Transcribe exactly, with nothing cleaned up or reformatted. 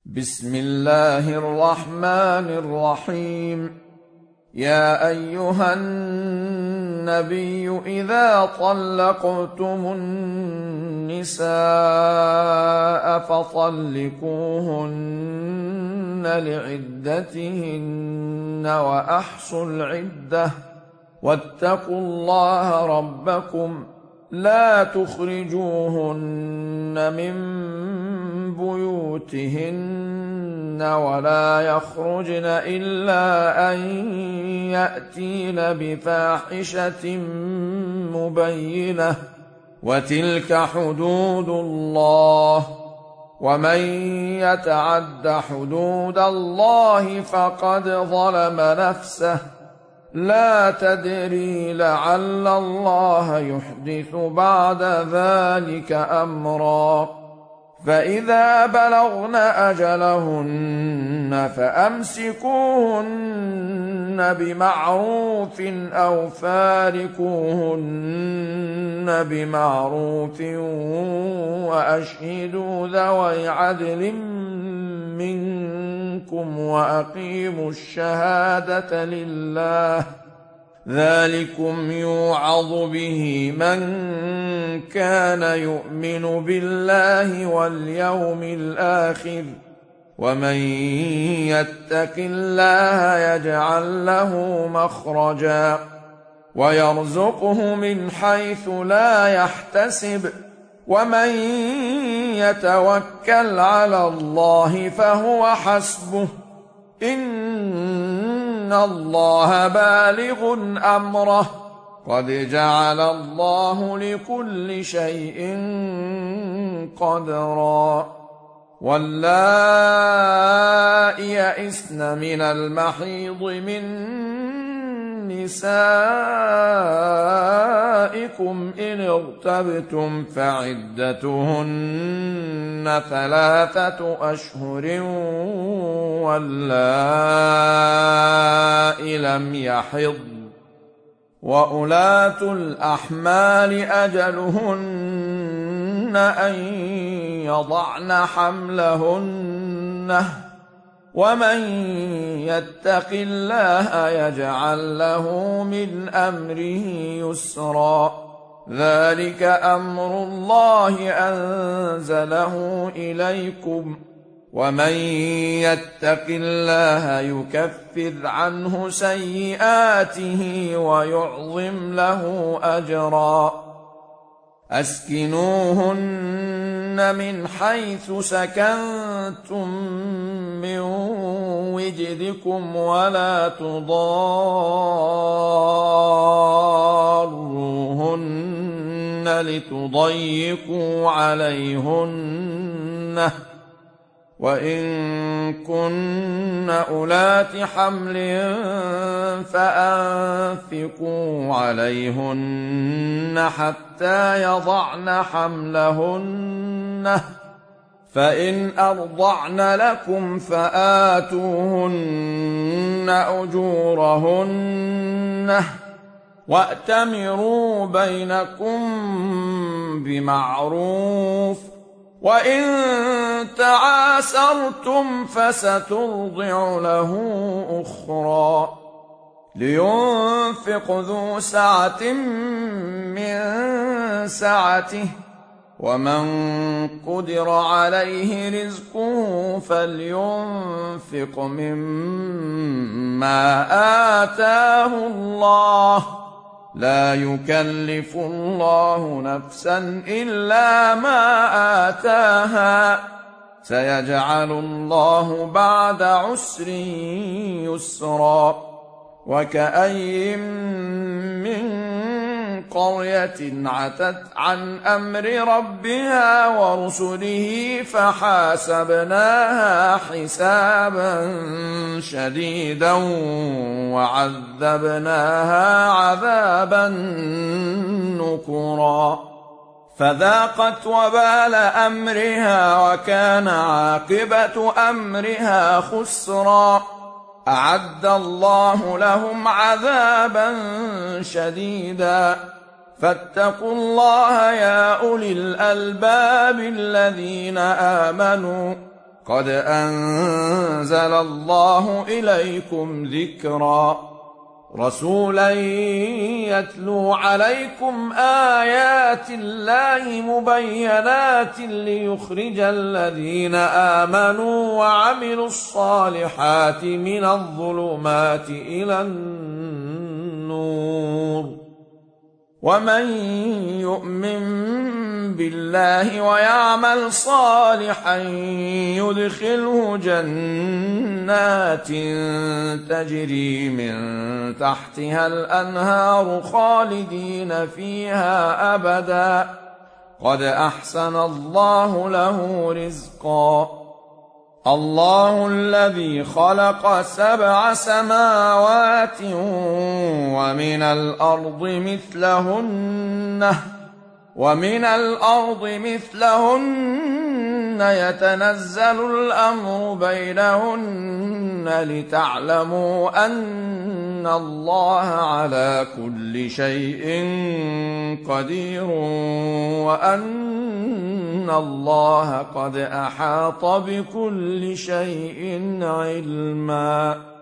بسم الله الرحمن الرحيم. يا أيها النبي إذا طلقتم النساء فطلقوهن لعدتهن وأحصوا العدة واتقوا الله ربكم لا تخرجوهن من بيوتهن ولا يخرجن إلا أن يأتين بفاحشة مبينة وتلك حدود الله ومن يتعد حدود الله فقد ظلم نفسه لا تدري لعل الله يحدث بعد ذلك أمرا. فإذا بلغن أجلهن فأمسكوهن بمعروف أو فارقوهن بمعروف وأشهدوا ذوي عدل منكم وأقيموا الشهادة لله ذلكم يوعظ به من كان يؤمن بالله واليوم الآخر ومن يتق الله يجعل له مخرجا ويرزقه من حيث لا يحتسب ومن يتوكل على الله فهو حسبه إن الله بالغ أمره قد جعل الله لكل شيء قدرا. واللائي يئسن من المحيض من نسائكم إن ارتبتم فعدتهن ثلاثة أشهر واللائي لم يحضن وأولاة الأحمال أجلهن أن يضعن حملهن ومن يتق الله يجعل له من أمره يسرا. ذلك أمر الله أنزله إليكم ومن يتق الله يكفر عنه سيئاته ويعظم له أجرا. أسكنوهن من حيث سكنتم من وجدكم ولا تضاروهن لتضيقوا عليهن وإن كن أولات حمل فأنفقوا عليهن حتى يضعن حملهن فإن أرضعن لكم فآتوهن أجورهن وأتمروا بينكم بمعروف وإن تعاسرتم فسترضع له أخرى. لينفق ذو سعة من سعته ومن قدر عليه رزقه فلينفق مما آتاه الله لا يكلف الله نفسا إلا ما آتاها سيجعل الله بعد عسر يسرا. وكأي من قرية عتت عن أمر ربها ورسله فحاسبناها حسابا شديدا وعذبناها عذابا نكرا فذاقت وبال أمرها وكان عاقبة أمرها خسرا. أعد الله لهم عذابا شديدا فاتقوا الله يا أولي الألباب الذين آمنوا قد أنزل الله إليكم ذكرا رسولا يتلو عليكم آيات الله مبينات ليخرج الذين آمنوا وعملوا الصالحات من الظلمات إلى النور ومن يؤمن بالله ويعمل صالحا يدخله جنات تجري من تحتها الأنهار خالدين فيها أبدا قد أحسن الله له رزقا الله الذي خلق سبع سماوات ومن الأرض مثلهن ومن الأرض مثلهن يتنزل الأمر بينهن لتعلموا أن الله على كل شيء قدير وأن الله قد أحاط بكل شيء علما.